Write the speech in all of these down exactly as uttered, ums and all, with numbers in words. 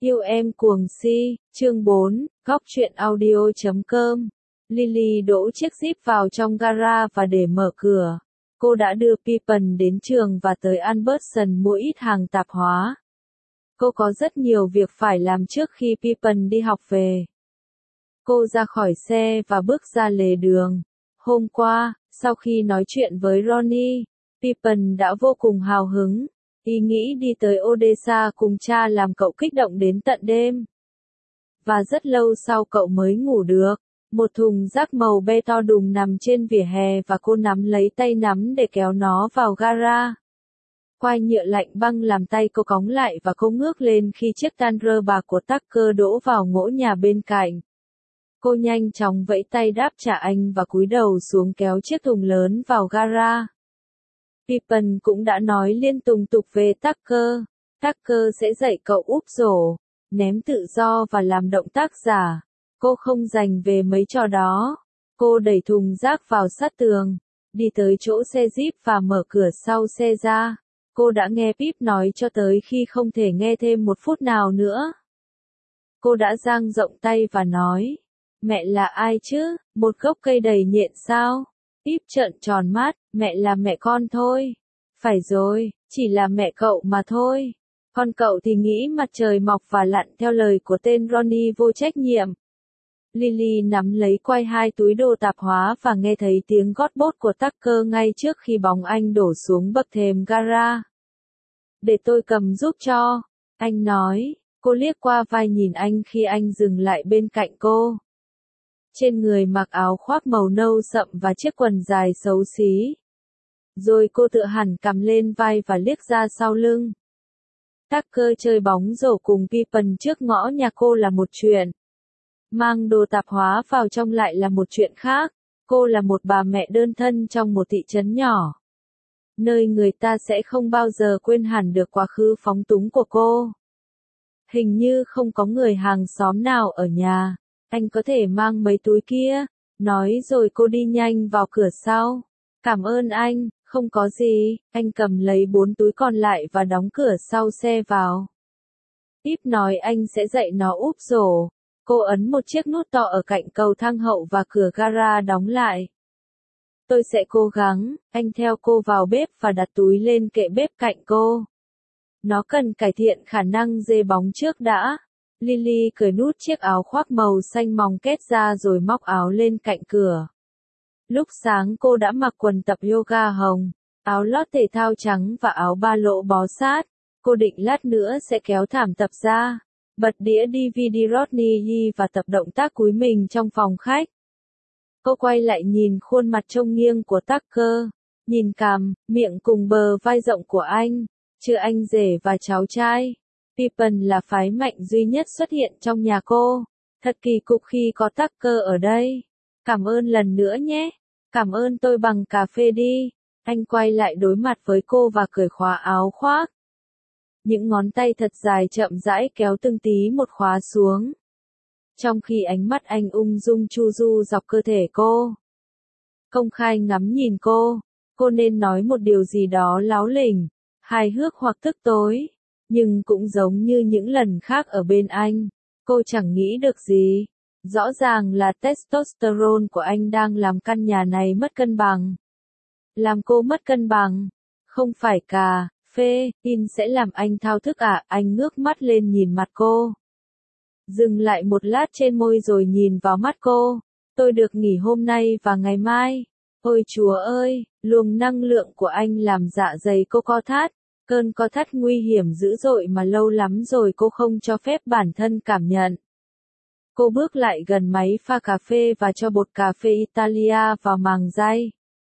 Yêu em cuồng si, chương bốn, góc truyện audio chấm com. Lily đỗ chiếc Jeep vào trong gara và để mở cửa. Cô đã đưa Pippen đến trường và tới Albertson mua ít hàng tạp hóa. Cô có rất nhiều việc phải làm trước khi Pippen đi học về. Cô ra khỏi xe và bước ra lề đường. Hôm qua, sau khi nói chuyện với Ronnie, Pippen đã vô cùng hào hứng. Ý nghĩ đi tới Odessa cùng cha làm cậu kích động đến tận đêm. Và rất lâu sau cậu mới ngủ được. Một thùng rác màu be to đùng nằm trên vỉa hè và cô nắm lấy tay nắm để kéo nó vào gara. Quai nhựa lạnh băng làm tay cô cóng lại và cô ngước lên khi chiếc Tundra bạc của Tucker đỗ vào ngõ nhà bên cạnh. Cô nhanh chóng vẫy tay đáp trả anh và cúi đầu xuống kéo chiếc thùng lớn vào gara. Pippen cũng đã nói liên tục tục về Tucker. Tucker sẽ dạy cậu úp rổ, ném tự do và làm động tác giả. Cô không dành về mấy trò đó. Cô đẩy thùng rác vào sát tường, đi tới chỗ xe Jeep và mở cửa sau xe ra. Cô đã nghe Pip nói cho tới khi không thể nghe thêm một phút nào nữa. Cô đã dang rộng tay và nói, mẹ là ai chứ, một gốc cây đầy nhện sao? Pip trợn tròn mắt, mẹ là mẹ con thôi. Phải rồi, chỉ là mẹ cậu mà thôi. Con cậu thì nghĩ mặt trời mọc và lặn theo lời của tên Ronnie vô trách nhiệm. Lily nắm lấy quai hai túi đồ tạp hóa và nghe thấy tiếng gót bốt của Tucker ngay trước khi bóng anh đổ xuống bậc thềm gara. Để tôi cầm giúp cho, anh nói. Cô liếc qua vai nhìn anh khi anh dừng lại bên cạnh cô. Trên người mặc áo khoác màu nâu sậm và chiếc quần dài xấu xí. Rồi cô tựa hẳn cằm lên vai và liếc ra sau lưng. Tucker chơi bóng rổ cùng Pippen trước ngõ nhà cô là một chuyện. Mang đồ tạp hóa vào trong lại là một chuyện khác. Cô là một bà mẹ đơn thân trong một thị trấn nhỏ, nơi người ta sẽ không bao giờ quên hẳn được quá khứ phóng túng của cô. Hình như không có người hàng xóm nào ở nhà. Anh có thể mang mấy túi kia, nói rồi cô đi nhanh vào cửa sau. Cảm ơn anh, không có gì, anh cầm lấy bốn túi còn lại và đóng cửa sau xe vào. Pip nói anh sẽ dạy nó úp rổ. Cô ấn một chiếc nút to ở cạnh cầu thang hậu và cửa gara đóng lại. Tôi sẽ cố gắng, anh theo cô vào bếp và đặt túi lên kệ bếp cạnh cô. Nó cần cải thiện khả năng dê bóng trước đã. Lily cởi nút chiếc áo khoác màu xanh mòng kết ra rồi móc áo lên cạnh cửa. Lúc sáng cô đã mặc quần tập yoga hồng, áo lót thể thao trắng và áo ba lỗ bó sát. Cô định lát nữa sẽ kéo thảm tập ra, bật đĩa đê vê đê Rodney và tập động tác cúi mình trong phòng khách. Cô quay lại nhìn khuôn mặt trông nghiêng của Tucker, nhìn cằm, miệng cùng bờ vai rộng của anh, chứ anh rể và cháu trai. Pippen là phái mạnh duy nhất xuất hiện trong nhà cô. Thật kỳ cục khi có Tucker ở đây. Cảm ơn lần nữa nhé. Cảm ơn tôi bằng cà phê đi. Anh quay lại đối mặt với cô và cởi khóa áo khoác. Những ngón tay thật dài chậm rãi kéo từng tí một khóa xuống. Trong khi ánh mắt anh ung dung chu du dọc cơ thể cô. Công khai ngắm nhìn cô. Cô nên nói một điều gì đó láo lỉnh, hài hước hoặc tức tối. Nhưng cũng giống như những lần khác ở bên anh, cô chẳng nghĩ được gì. Rõ ràng là testosterone của anh đang làm căn nhà này mất cân bằng. Làm cô mất cân bằng. Không phải cà phê in sẽ làm anh thao thức à? Anh ngước mắt lên nhìn mặt cô. Dừng lại một lát trên môi rồi nhìn vào mắt cô. Tôi được nghỉ hôm nay và ngày mai. Ôi Chúa ơi, luồng năng lượng của anh làm dạ dày cô co thắt. Cơn co thắt nguy hiểm dữ dội mà lâu lắm rồi cô không cho phép bản thân cảm nhận. Cô bước lại gần máy pha cà phê và cho bột cà phê Italia vào màng day.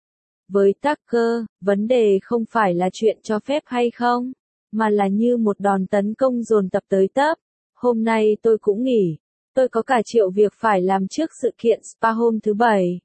Với Tucker, vấn đề không phải là chuyện cho phép hay không, mà là như một đòn tấn công dồn tập tới tấp. Hôm nay tôi cũng nghỉ. Tôi có cả triệu việc phải làm trước sự kiện spa hôm thứ bảy.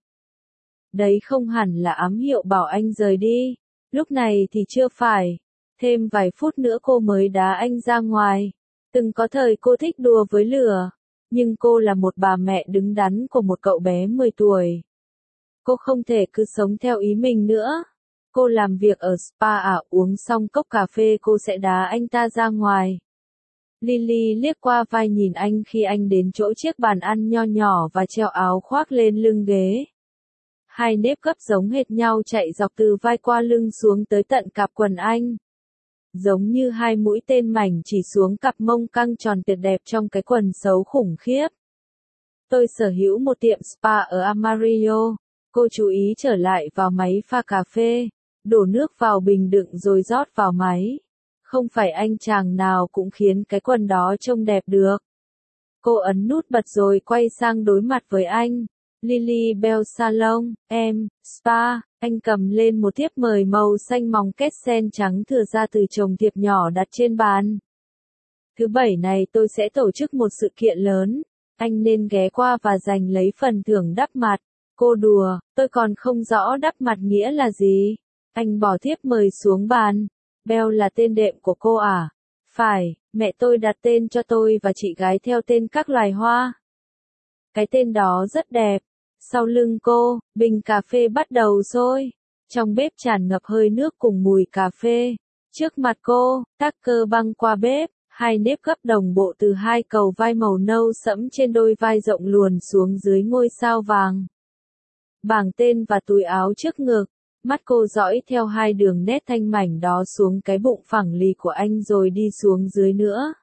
Đấy không hẳn là ám hiệu bảo anh rời đi. Lúc này thì chưa phải. Thêm vài phút nữa cô mới đá anh ra ngoài. Từng có thời cô thích đùa với lửa. Nhưng cô là một bà mẹ đứng đắn của một cậu bé mười tuổi. Cô không thể cứ sống theo ý mình nữa. Cô làm việc ở spa à, uống xong cốc cà phê cô sẽ đá anh ta ra ngoài. Lily liếc qua vai nhìn anh khi anh đến chỗ chiếc bàn ăn nho nhỏ và treo áo khoác lên lưng ghế. Hai nếp gấp giống hệt nhau chạy dọc từ vai qua lưng xuống tới tận cạp quần anh. Giống như hai mũi tên mảnh chỉ xuống cặp mông căng tròn tuyệt đẹp trong cái quần xấu khủng khiếp. Tôi sở hữu một tiệm spa ở Amarillo. Cô chú ý trở lại vào máy pha cà phê, đổ nước vào bình đựng rồi rót vào máy. Không phải anh chàng nào cũng khiến cái quần đó trông đẹp được. Cô ấn nút bật rồi quay sang đối mặt với anh. Lily Bell Salon, em, spa, anh cầm lên một thiếp mời màu xanh mòng kết sen trắng thừa ra từ chồng thiệp nhỏ đặt trên bàn. Thứ bảy này tôi sẽ tổ chức một sự kiện lớn, anh nên ghé qua và giành lấy phần thưởng đắp mặt. Cô đùa, tôi còn không rõ đắp mặt nghĩa là gì. Anh bỏ thiếp mời xuống bàn. Bell là tên đệm của cô à? Phải, mẹ tôi đặt tên cho tôi và chị gái theo tên các loài hoa. Cái tên đó rất đẹp. Sau lưng cô, bình cà phê bắt đầu sôi. Trong bếp tràn ngập hơi nước cùng mùi cà phê. Trước mặt cô, Tucker băng qua bếp, hai nếp gấp đồng bộ từ hai cầu vai màu nâu sẫm trên đôi vai rộng luồn xuống dưới ngôi sao vàng. Bảng tên và túi áo trước ngực. Mắt cô dõi theo hai đường nét thanh mảnh đó xuống cái bụng phẳng lì của anh rồi đi xuống dưới nữa.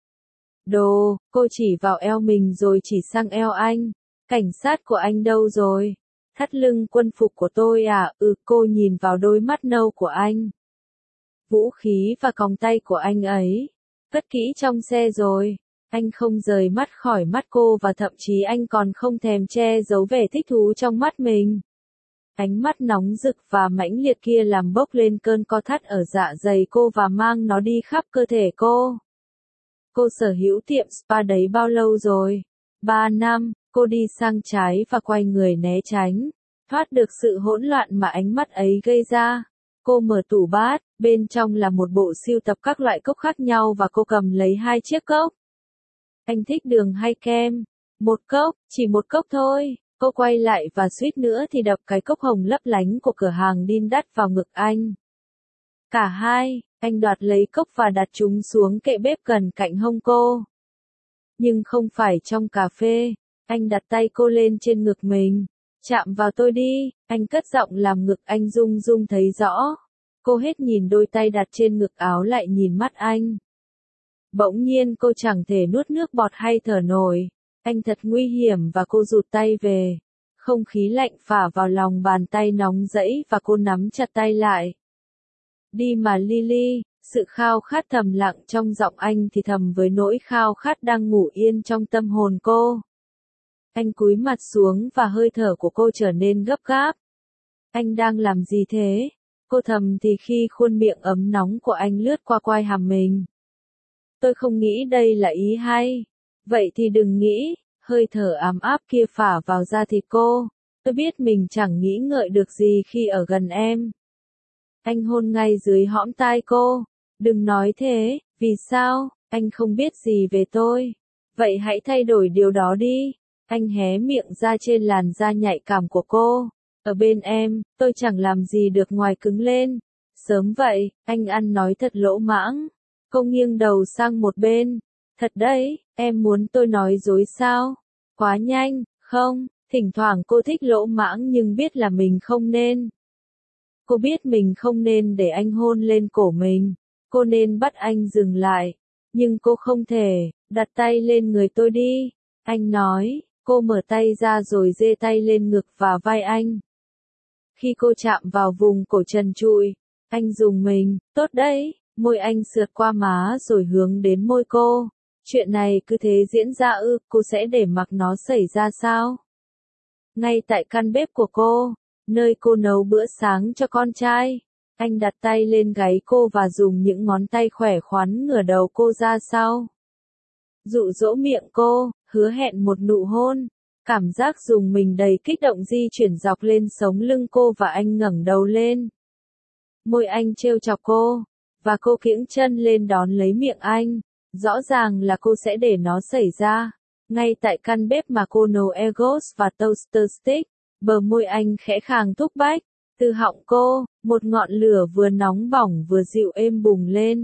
Đồ, cô chỉ vào eo mình rồi chỉ sang eo anh. Cảnh sát của anh đâu rồi? Thắt lưng quân phục của tôi à? Ừ, cô nhìn vào đôi mắt nâu của anh. Vũ khí và còng tay của anh ấy. Cất kỹ trong xe rồi. Anh không rời mắt khỏi mắt cô và thậm chí anh còn không thèm che giấu vẻ thích thú trong mắt mình. Ánh mắt nóng rực và mãnh liệt kia làm bốc lên cơn co thắt ở dạ dày cô và mang nó đi khắp cơ thể cô. Cô sở hữu tiệm spa đấy bao lâu rồi? Ba năm, cô đi sang trái và quay người né tránh, thoát được sự hỗn loạn mà ánh mắt ấy gây ra. Cô mở tủ bát, bên trong là một bộ sưu tập các loại cốc khác nhau và cô cầm lấy hai chiếc cốc. Anh thích đường hay kem? Một cốc, chỉ một cốc thôi. Cô quay lại và suýt nữa thì đập cái cốc hồng lấp lánh của cửa hàng đin đắt vào ngực anh. Cả hai, anh đoạt lấy cốc và đặt chúng xuống kệ bếp gần cạnh hông cô. Nhưng không phải trong cà phê, anh đặt tay cô lên trên ngực mình. Chạm vào tôi đi, anh cất giọng làm ngực anh rung rung thấy rõ. Cô hết nhìn đôi tay đặt trên ngực áo lại nhìn mắt anh. Bỗng nhiên cô chẳng thể nuốt nước bọt hay thở nổi. Anh thật nguy hiểm và cô rụt tay về. Không khí lạnh phả vào lòng bàn tay nóng rẫy và cô nắm chặt tay lại. Đi mà Lily, sự khao khát thầm lặng trong giọng anh thì thầm với nỗi khao khát đang ngủ yên trong tâm hồn cô. Anh cúi mặt xuống và hơi thở của cô trở nên gấp gáp. Anh đang làm gì thế? Cô thầm thì khi khuôn miệng ấm nóng của anh lướt qua quai hàm mình. Tôi không nghĩ đây là ý hay. Vậy thì đừng nghĩ, hơi thở ấm áp kia phả vào da thịt cô. Tôi biết mình chẳng nghĩ ngợi được gì khi ở gần em. Anh hôn ngay dưới hõm tai cô. Đừng nói thế, vì sao? Anh không biết gì về tôi. Vậy hãy thay đổi điều đó đi. Anh hé miệng ra trên làn da nhạy cảm của cô. Ở bên em, tôi chẳng làm gì được ngoài cứng lên. Sớm vậy, anh ăn nói thật lỗ mãng. Cô nghiêng đầu sang một bên. Thật đấy, em muốn tôi nói dối sao? Quá nhanh, không, thỉnh thoảng cô thích lỗ mãng nhưng biết là mình không nên. Cô biết mình không nên để anh hôn lên cổ mình. Cô nên bắt anh dừng lại. Nhưng cô không thể, đặt tay lên người tôi đi. Anh nói, cô mở tay ra rồi giơ tay lên ngực và vai anh. Khi cô chạm vào vùng cổ trần trụi, anh rùng mình, tốt đấy, môi anh sượt qua má rồi hướng đến môi cô. Chuyện này cứ thế diễn ra ư, cô sẽ để mặc nó xảy ra sao? Ngay tại căn bếp của cô, nơi cô nấu bữa sáng cho con trai, anh đặt tay lên gáy cô và dùng những ngón tay khỏe khoắn ngửa đầu cô ra sau. Dụ dỗ miệng cô, hứa hẹn một nụ hôn. Cảm giác dùng mình đầy kích động di chuyển dọc lên sống lưng cô và anh ngẩng đầu lên. Môi anh trêu chọc cô, và cô kiễng chân lên đón lấy miệng anh. Rõ ràng là cô sẽ để nó xảy ra. Ngay tại căn bếp mà cô nấu egos và toaster stick, bờ môi anh khẽ khàng thúc bách. Từ họng cô, một ngọn lửa vừa nóng bỏng vừa dịu êm bùng lên.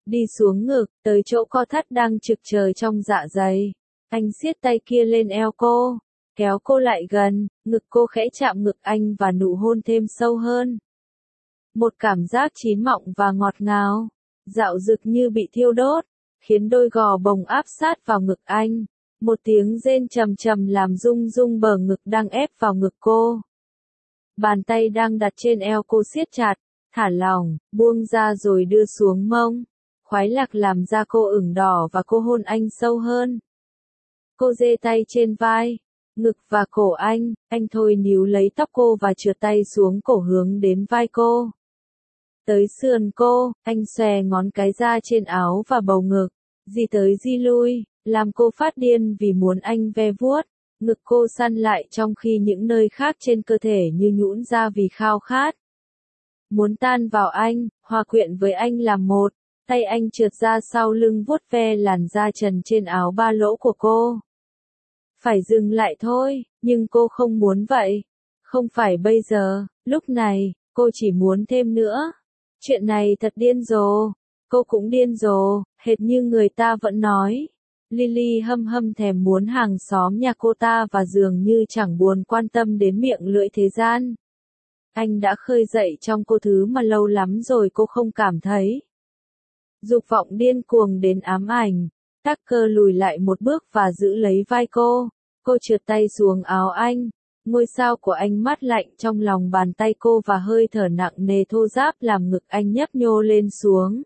đi xuống ngực, tới chỗ co thắt đang trực chờ trong dạ dày. Anh siết tay kia lên eo cô, kéo cô lại gần, ngực cô khẽ chạm ngực anh và nụ hôn thêm sâu hơn. Một cảm giác chín mọng và ngọt ngào, dạo dực như bị thiêu đốt, khiến đôi gò bồng áp sát vào ngực anh. Một tiếng rên trầm trầm làm rung rung bờ ngực đang ép vào ngực cô. Bàn tay đang đặt trên eo cô siết chặt, thả lỏng, buông ra rồi đưa xuống mông. Khoái lạc làm da cô ửng đỏ và cô hôn anh sâu hơn. Cô giơ tay trên vai, ngực và cổ anh, anh thôi níu lấy tóc cô và trượt tay xuống cổ hướng đến vai cô. Tới sườn cô, anh xòe ngón cái ra trên áo và bầu ngực, di tới di lui, làm cô phát điên vì muốn anh ve vuốt. Ngực cô săn lại trong khi những nơi khác trên cơ thể như nhũn ra vì khao khát. Muốn tan vào anh, hòa quyện với anh làm một, tay anh trượt ra sau lưng vuốt ve làn da trần trên áo ba lỗ của cô. Phải dừng lại thôi, nhưng cô không muốn vậy. Không phải bây giờ, lúc này, cô chỉ muốn thêm nữa. Chuyện này thật điên rồ. Cô cũng điên rồ, hệt như người ta vẫn nói. Lily hâm hâm thèm muốn hàng xóm nhà cô ta và dường như chẳng buồn quan tâm đến miệng lưỡi thế gian. Anh đã khơi dậy trong cô thứ mà lâu lắm rồi cô không cảm thấy. Dục vọng điên cuồng đến ám ảnh. Tucker lùi lại một bước và giữ lấy vai cô. Cô trượt tay xuống áo anh. Ngôi sao của anh mát lạnh trong lòng bàn tay cô và hơi thở nặng nề thô ráp làm ngực anh nhấp nhô lên xuống.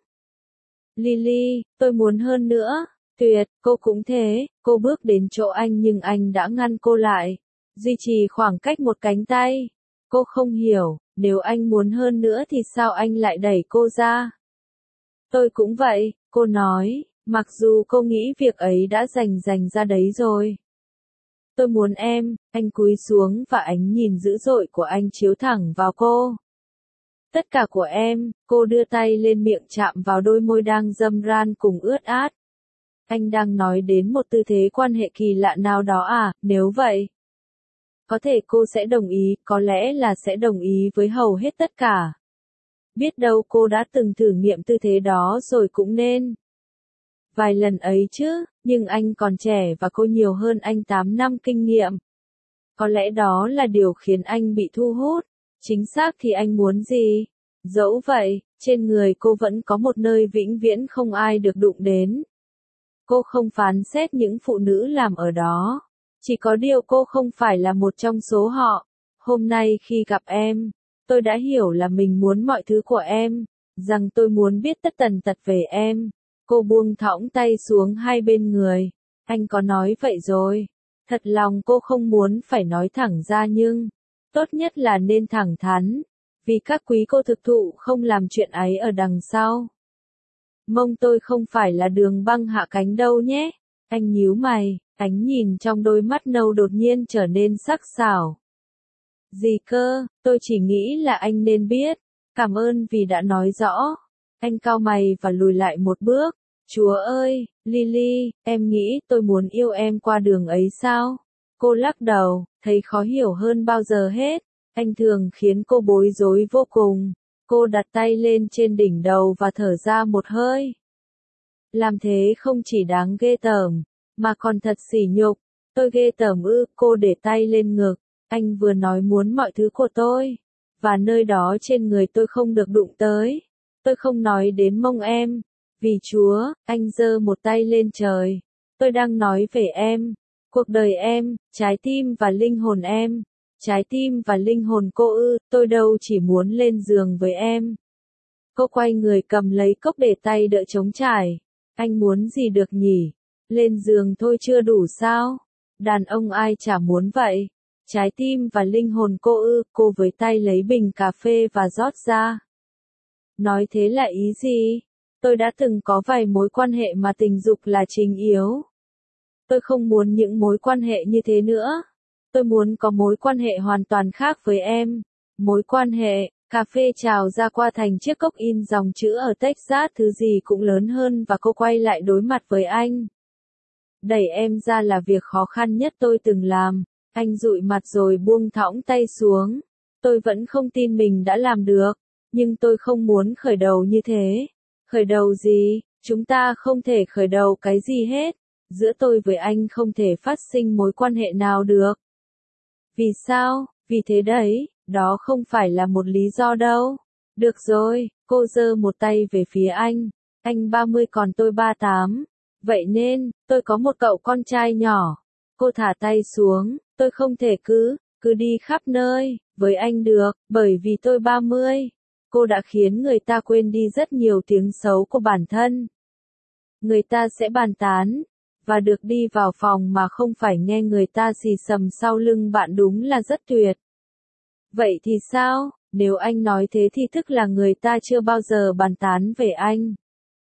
Lily, tôi muốn hơn nữa. Tuyệt, cô cũng thế. Cô bước đến chỗ anh nhưng anh đã ngăn cô lại. Duy trì khoảng cách một cánh tay. Cô không hiểu, nếu anh muốn hơn nữa thì sao anh lại đẩy cô ra? Tôi cũng vậy, cô nói, mặc dù cô nghĩ việc ấy đã dành dành ra đấy rồi. Tôi muốn em, anh cúi xuống và ánh nhìn dữ dội của anh chiếu thẳng vào cô. Tất cả của em, cô đưa tay lên miệng chạm vào đôi môi đang râm ran cùng ướt át. Anh đang nói đến một tư thế quan hệ kỳ lạ nào đó à, nếu vậy. Có thể cô sẽ đồng ý, có lẽ là sẽ đồng ý với hầu hết tất cả. Biết đâu cô đã từng thử nghiệm tư thế đó rồi cũng nên. Vài lần ấy chứ, nhưng anh còn trẻ và cô nhiều hơn anh tám năm kinh nghiệm. Có lẽ đó là điều khiến anh bị thu hút. Chính xác thì anh muốn gì? Dẫu vậy, trên người cô vẫn có một nơi vĩnh viễn không ai được đụng đến. Cô không phán xét những phụ nữ làm ở đó. Chỉ có điều cô không phải là một trong số họ. Hôm nay khi gặp em, tôi đã hiểu là mình muốn mọi thứ của em, rằng tôi muốn biết tất tần tật về em. Cô buông thõng tay xuống hai bên người. Anh có nói vậy rồi. Thật lòng cô không muốn phải nói thẳng ra nhưng, tốt nhất là nên thẳng thắn. Vì các quý cô thực thụ không làm chuyện ấy ở đằng sau. Mông tôi không phải là đường băng hạ cánh đâu nhé. Anh nhíu mày, ánh nhìn trong đôi mắt nâu đột nhiên trở nên sắc sảo. Gì cơ, tôi chỉ nghĩ là anh nên biết. Cảm ơn vì đã nói rõ. Anh cau mày và lùi lại một bước. Chúa ơi, Lily, em nghĩ tôi muốn yêu em qua đường ấy sao? Cô lắc đầu, thấy khó hiểu hơn bao giờ hết. Anh thường khiến cô bối rối vô cùng. Cô đặt tay lên trên đỉnh đầu và thở ra một hơi. Làm thế không chỉ đáng ghê tởm, mà còn thật sỉ nhục. Tôi ghê tởm ư? Cô để tay lên ngực. Anh vừa nói muốn mọi thứ của tôi. Và nơi đó trên người tôi không được đụng tới. Tôi không nói đến mông em. Vì Chúa, anh giơ một tay lên trời. Tôi đang nói về em. Cuộc đời em, trái tim và linh hồn em. Trái tim và linh hồn cô ư, tôi đâu chỉ muốn lên giường với em. Cô quay người cầm lấy cốc để tay đỡ trống trải. Anh muốn gì được nhỉ? Lên giường thôi chưa đủ sao? Đàn ông ai chả muốn vậy. Trái tim và linh hồn cô ư, cô với tay lấy bình cà phê và rót ra. Nói thế là ý gì? Tôi đã từng có vài mối quan hệ mà tình dục là chính yếu. Tôi không muốn những mối quan hệ như thế nữa. Tôi muốn có mối quan hệ hoàn toàn khác với em. Mối quan hệ, cà phê trào ra qua thành chiếc cốc in dòng chữ ở Texas thứ gì cũng lớn hơn và cô quay lại đối mặt với anh. Đẩy em ra là việc khó khăn nhất tôi từng làm. Anh dụi mặt rồi buông thõng tay xuống. Tôi vẫn không tin mình đã làm được. Nhưng tôi không muốn khởi đầu như thế. Khởi đầu gì? Chúng ta không thể khởi đầu cái gì hết. Giữa tôi với anh không thể phát sinh mối quan hệ nào được. Vì sao? Vì thế đấy, đó không phải là một lý do đâu. Được rồi, cô giơ một tay về phía anh. Anh ba mươi còn tôi ba mươi tám. Vậy nên, tôi có một cậu con trai nhỏ. Cô thả tay xuống, tôi không thể cứ, cứ đi khắp nơi, với anh được, bởi vì tôi ba mươi. Cô đã khiến người ta quên đi rất nhiều tiếng xấu của bản thân. Người ta sẽ bàn tán, và được đi vào phòng mà không phải nghe người ta xì xầm sau lưng bạn đúng là rất tuyệt. Vậy thì sao, nếu anh nói thế thì tức là người ta chưa bao giờ bàn tán về anh.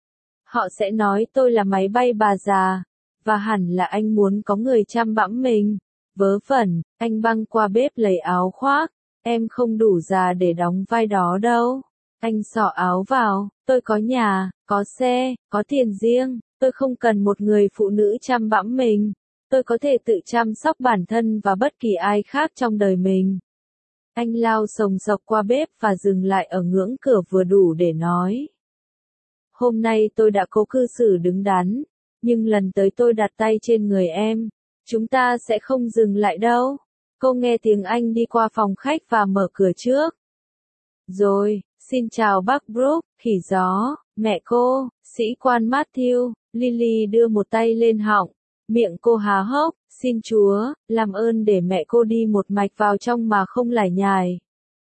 Họ sẽ nói tôi là máy bay bà già, và hẳn là anh muốn có người chăm bẵm mình. Vớ vẩn, anh băng qua bếp lấy áo khoác, em không đủ già để đóng vai đó đâu. Anh xỏ áo vào, tôi có nhà, có xe, có tiền riêng, tôi không cần một người phụ nữ chăm bẵm mình. Tôi có thể tự chăm sóc bản thân và bất kỳ ai khác trong đời mình. Anh lao sồng sộc qua bếp và dừng lại ở ngưỡng cửa vừa đủ để nói. Hôm nay tôi đã cố cư xử đứng đắn, nhưng lần tới tôi đặt tay trên người em, chúng ta sẽ không dừng lại đâu. Cô nghe tiếng anh đi qua phòng khách và mở cửa trước. Rồi, xin chào bác Brooke, khỉ gió, mẹ cô, sĩ quan Matthew. Lily đưa một tay lên họng, miệng cô há hốc, xin Chúa, làm ơn để mẹ cô đi một mạch vào trong mà không lải nhải.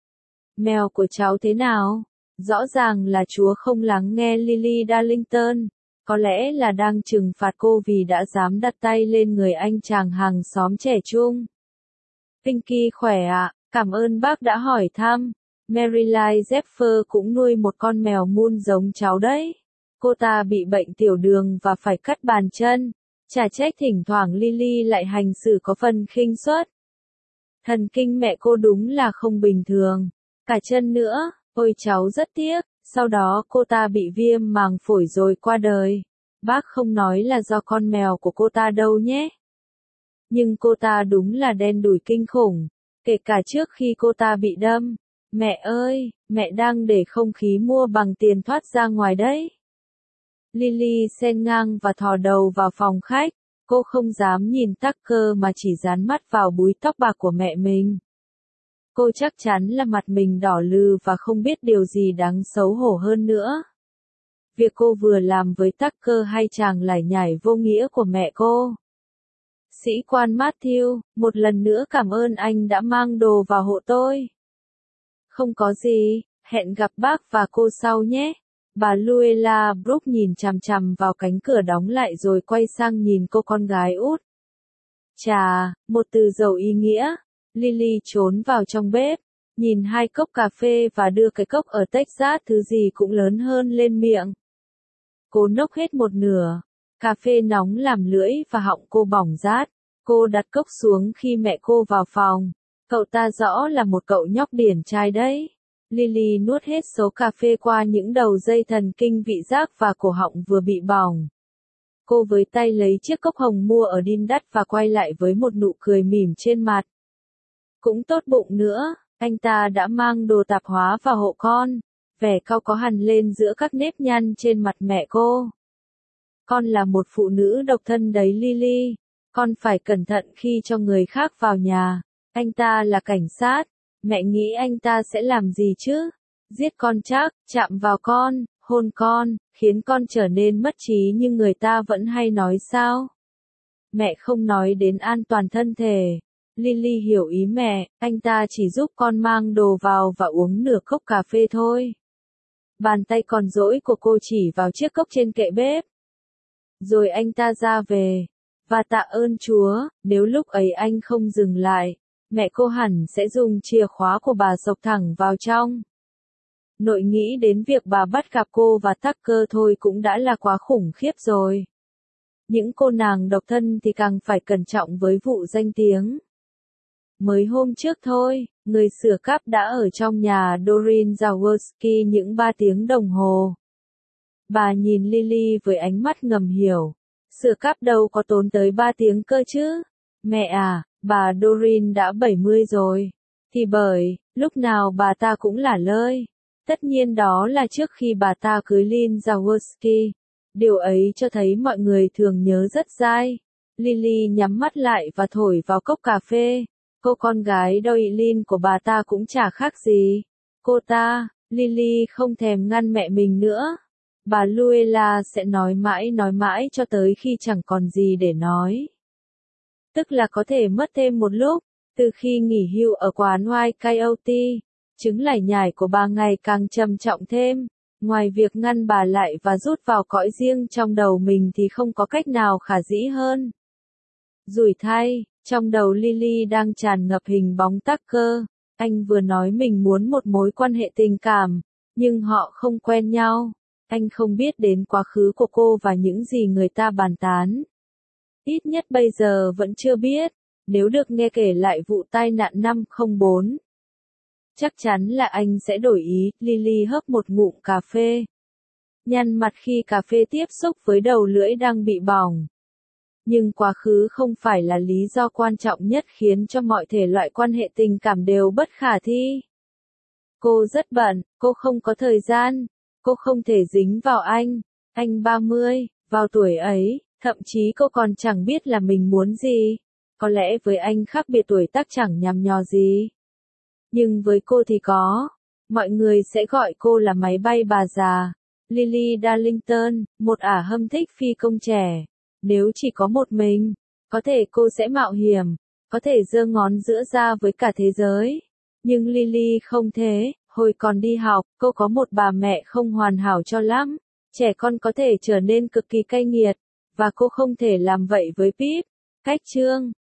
Mèo của cháu thế nào? Rõ ràng là Chúa không lắng nghe Lily Darlington, có lẽ là đang trừng phạt cô vì đã dám đặt tay lên người anh chàng hàng xóm trẻ trung. Pinky khỏe ạ, cảm ơn bác đã hỏi thăm. Maryline Zephyr cũng nuôi một con mèo mun giống cháu đấy. Cô ta bị bệnh tiểu đường và phải cắt bàn chân. Chả trách thỉnh thoảng Lily lại hành xử có phần khinh suất. Thần kinh mẹ cô đúng là không bình thường. Cả chân nữa, ôi cháu rất tiếc. Sau đó cô ta bị viêm màng phổi rồi qua đời. Bác không nói là do con mèo của cô ta đâu nhé. Nhưng cô ta đúng là đen đủi kinh khủng. Kể cả trước khi cô ta bị đâm. Mẹ ơi, mẹ đang để không khí mua bằng tiền thoát ra ngoài đấy. Lily xen ngang và thò đầu vào phòng khách. Cô không dám nhìn Tucker mà chỉ dán mắt vào búi tóc bạc của mẹ mình. Cô chắc chắn là mặt mình đỏ lừ và không biết điều gì đáng xấu hổ hơn nữa. Việc cô vừa làm với Tucker hay chàng lải nhải vô nghĩa của mẹ cô. Sĩ quan Matthew, một lần nữa cảm ơn anh đã mang đồ vào hộ tôi. Không có gì, hẹn gặp bác và cô sau nhé. Bà Luella Brooke nhìn chằm chằm vào cánh cửa đóng lại rồi quay sang nhìn cô con gái út. Chà, một từ giàu ý nghĩa. Lily trốn vào trong bếp, nhìn hai cốc cà phê và đưa cái cốc ở Texas thứ gì cũng lớn hơn lên miệng. Cô nốc hết một nửa. Cà phê nóng làm lưỡi và họng cô bỏng rát. Cô đặt cốc xuống khi mẹ cô vào phòng. Cậu ta rõ là một cậu nhóc điển trai đấy. Lily nuốt hết số cà phê qua những đầu dây thần kinh vị giác và cổ họng vừa bị bỏng. Cô với tay lấy chiếc cốc hồng mua ở Đin Đắt và quay lại với một nụ cười mỉm trên mặt. Cũng tốt bụng nữa, anh ta đã mang đồ tạp hóa vào hộ con. Vẻ cau có hằn lên giữa các nếp nhăn trên mặt mẹ cô. Con là một phụ nữ độc thân đấy Lily. Con phải cẩn thận khi cho người khác vào nhà. Anh ta là cảnh sát. Mẹ nghĩ anh ta sẽ làm gì chứ? Giết con chắc, chạm vào con, hôn con, khiến con trở nên mất trí nhưng người ta vẫn hay nói sao? Mẹ không nói đến an toàn thân thể. Lily hiểu ý mẹ, anh ta chỉ giúp con mang đồ vào và uống nửa cốc cà phê thôi. Bàn tay còn rỗi của cô chỉ vào chiếc cốc trên kệ bếp. Rồi anh ta ra về. Và tạ ơn Chúa, nếu lúc ấy anh không dừng lại, mẹ cô hẳn sẽ dùng chìa khóa của bà xộc thẳng vào trong. Nội nghĩ đến việc bà bắt gặp cô và Tucker thôi cũng đã là quá khủng khiếp rồi. Những cô nàng độc thân thì càng phải cẩn trọng với vụ danh tiếng. Mới hôm trước thôi, người sửa cáp đã ở trong nhà Doreen Jaworski những ba tiếng đồng hồ. Bà nhìn Lily với ánh mắt ngầm hiểu. Sửa cáp đâu có tốn tới ba tiếng cơ chứ. Mẹ à, bà Doreen đã bảy mươi rồi. Thì bởi, lúc nào bà ta cũng lả lơi. Tất nhiên đó là trước khi bà ta cưới Lynn Jaworski. Điều ấy cho thấy mọi người thường nhớ rất dai. Lily nhắm mắt lại và thổi vào cốc cà phê. Cô con gái Doylin của bà ta cũng chả khác gì. Cô ta, Lily không thèm ngăn mẹ mình nữa. Bà Luella sẽ nói mãi nói mãi cho tới khi chẳng còn gì để nói. Tức là có thể mất thêm một lúc, từ khi nghỉ hưu ở quán White Coyote, chứng lải nhải của bà ngày càng trầm trọng thêm. Ngoài việc ngăn bà lại và rút vào cõi riêng trong đầu mình thì không có cách nào khả dĩ hơn. Rủi thay, trong đầu Lily đang tràn ngập hình bóng Tucker. Anh vừa nói mình muốn một mối quan hệ tình cảm, nhưng họ không quen nhau. Anh không biết đến quá khứ của cô và những gì người ta bàn tán. Ít nhất bây giờ vẫn chưa biết, nếu được nghe kể lại vụ tai nạn năm không bốn. Chắc chắn là anh sẽ đổi ý. Lily hớp một ngụm cà phê. Nhăn mặt khi cà phê tiếp xúc với đầu lưỡi đang bị bỏng. Nhưng quá khứ không phải là lý do quan trọng nhất khiến cho mọi thể loại quan hệ tình cảm đều bất khả thi. Cô rất bận, cô không có thời gian, cô không thể dính vào anh. Anh ba mươi, vào tuổi ấy, thậm chí cô còn chẳng biết là mình muốn gì. Có lẽ với anh khác biệt tuổi tác chẳng nhằm nhò gì. Nhưng với cô thì có. Mọi người sẽ gọi cô là máy bay bà già. Lily Darlington, một ả hâm thích phi công trẻ. Nếu chỉ có một mình, có thể cô sẽ mạo hiểm, có thể giơ ngón giữa ra với cả thế giới. Nhưng Lily không thế, hồi còn đi học, cô có một bà mẹ không hoàn hảo cho lắm. Trẻ con có thể trở nên cực kỳ cay nghiệt, và cô không thể làm vậy với Pip. Cách chương